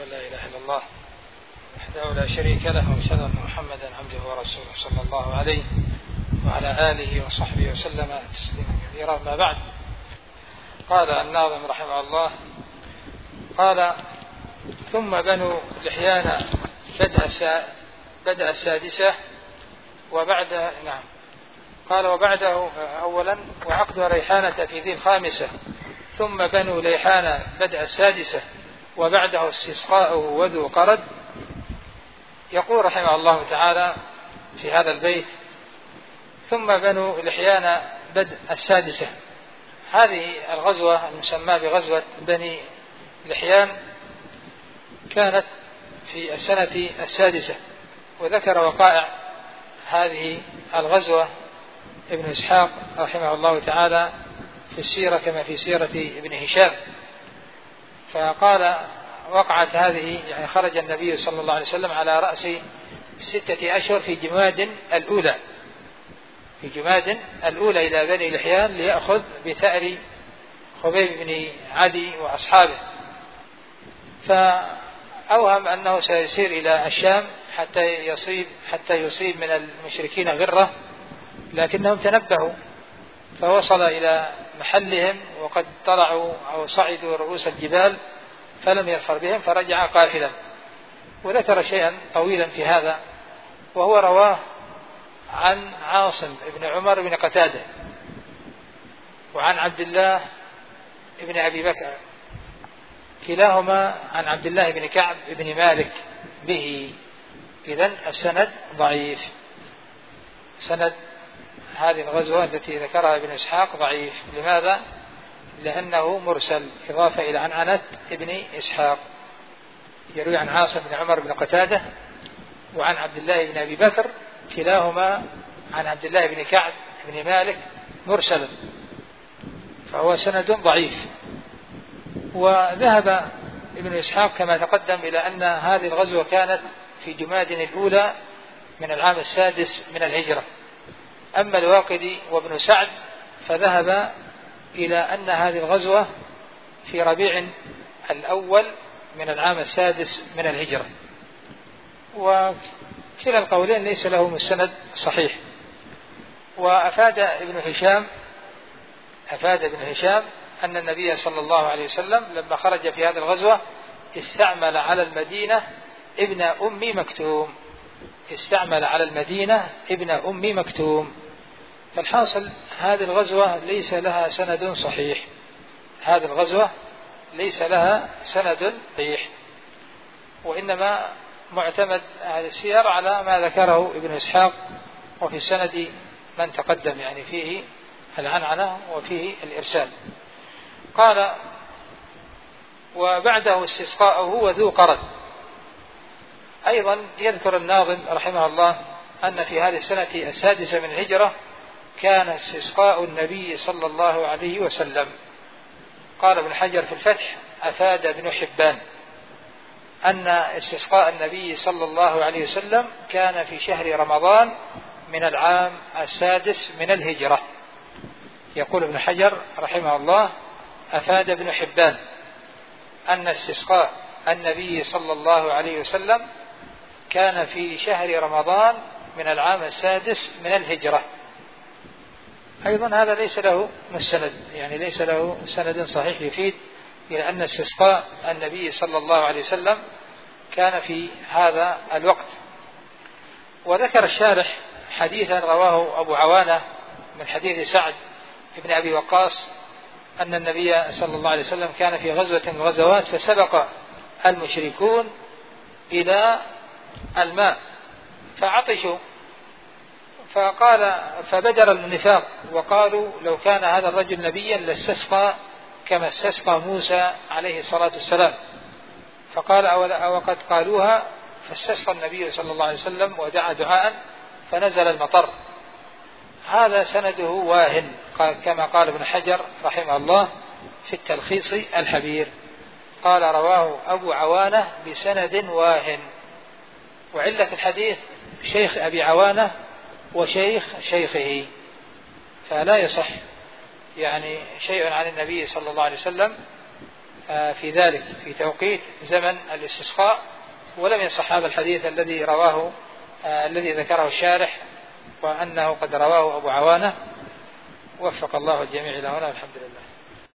أن لا إله إلا الله وحده لا شريك له وأشهد أن محمدا عبده ورسوله صلى الله عليه وعلى آله وصحبه وسلم تسليما كثيرا. ما بعد، قال الناظم رحمه الله: قال: ثم بنو لحيان بدأ السادسة وبعد قال: وبعده أولا وعقد ريحانة في ذي الخامسة، ثم بنو ليحان بدأ السادسة وبعده استسقاءه وذو قرد. يقول رحمه الله تعالى في هذا البيت: ثم بنو لحيان بدء السادسة. هذه الغزوة المسمى بغزوة بني لحيان كانت في السنة السادسة، وذكر وقائع هذه الغزوة ابن إسحاق رحمه الله تعالى في السيرة كما في سيرة ابن هشام. فقال: وقعت هذه يعني خرج النبي صلى الله عليه وسلم على رأس 6 أشهر في جماد الأولى إلى بني لحيان ليأخذ بثأر خبيب بن عدي وأصحابه، فأوهم أنه سيسير إلى الشام حتى يصيب من المشركين غرة، لكنهم تنبهوا فوصل إلى محلهم وقد طلعوا أو صعدوا رؤوس الجبال فلم يظفر بهم فرجع قافلا. وذكر شيئا طويلا في هذا، وهو رواه عن عاصم بن عمر بن قتادة وعن عبد الله بن أبي بكر، كلاهما عن عبد الله بن كعب بن مالك به. إذن السند ضعيف، سند هذه الغزوة التي ذكرها ابن إسحاق ضعيف. لماذا؟ لأنه مرسل إضافة إلى عنعنة ابن إسحاق، يروي عن عاصم بن عمر بن قتادة وعن عبد الله بن أبي بكر، كلاهما عن عبد الله بن كعب بن مالك مرسلا، فهو سند ضعيف. وذهب ابن إسحاق كما تقدم إلى أن هذه الغزوة كانت في جماد الأولى من العام 6 من الهجرة. أما الواقدي وابن سعد فذهب إلى أن هذه الغزوة في ربيع الأول من العام 6 من الهجرة، وكلا القولين ليس له مستند صحيح. وأفاد ابن هشام أن النبي صلى الله عليه وسلم لما خرج في هذه الغزوة استعمل على المدينة ابن أم مكتوم. فالحاصل هذه الغزوة ليس لها سند صحيح، وإنما معتمد هذه السير على ما ذكره ابن إسحاق، وفي السند من تقدم يعني فيه العنعنة وفيه الإرسال. قال: وبعده استسقاءه وذو قرد. أيضا يذكر الناظم رحمه الله أن في هذه السنة 6 من الهجرة كان استسقاء النبي صلى الله عليه وسلم. قال ابن حجر في الفتح: أفاد ابن حبان أن استسقاء النبي صلى الله عليه وسلم كان في شهر رمضان من العام 6 من الهجرة. يقول ابن حجر رحمه الله: أفاد ابن حبان أن استسقاء النبي صلى الله عليه وسلم كان في شهر رمضان من العام 6 من الهجرة. أيضا هذا ليس له مستند، يعني ليس له سند صحيح يفيد إلى أن استسقاء النبي صلى الله عليه وسلم كان في هذا الوقت. وذكر الشارح حديثا رواه أبو عوانة من حديث سعد بن أبي وقاص أن النبي صلى الله عليه وسلم كان في غزوة من الغزوات فسبق المشركون إلى الماء فعطشوا، فبدر النفاق وقالوا: لو كان هذا الرجل نبيا لاستسقى كما استسقى موسى عليه الصلاة والسلام. فقال: أو قد قالوها، فاستسقى النبي صلى الله عليه وسلم ودعا دعاء فنزل المطر. هذا سنده واهن كما قال ابن حجر رحمه الله في التلخيص الحبير، قال: رواه أبو عوانة بسند واهن. وعلة الحديث شيخ أبي عوانة وشيخ شيخه، فلا يصح يعني شيء عن النبي صلى الله عليه وسلم في ذلك في توقيت زمن الاستسقاء، ولم يصح هذا الحديث الذي ذكره الشارح، وأنه قد رواه أبو عوانة. وفق الله الجميع إلى هنا، الحمد لله.